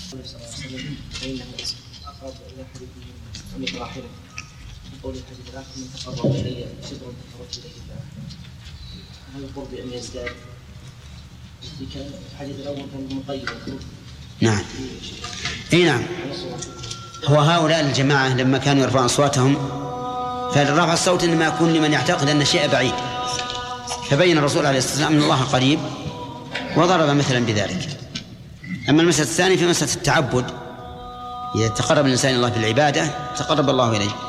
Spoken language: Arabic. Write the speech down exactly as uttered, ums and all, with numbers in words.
أقرب إلى حديث من راحلة يقول الحديث الآخر من تقرب إلي شبرا تقربت إليه الله. هل القرب أن يزداد؟ كان الحديث الأول كان مقيد. نعم. إيه نعم. هو هؤلاء الجماعة لما كانوا يرفعون أصواتهم فرفع الصوت إنما يكون لمن يعتقد أن الشيء بعيد، فبين الرسول عليه الصلاة والسلام أن الله قريب وضرب مثلا بذلك. أما المسألة الثانية في مسألة التعبد، إذا تقرب الإنسان الله بالعبادة تقرب الله إليه.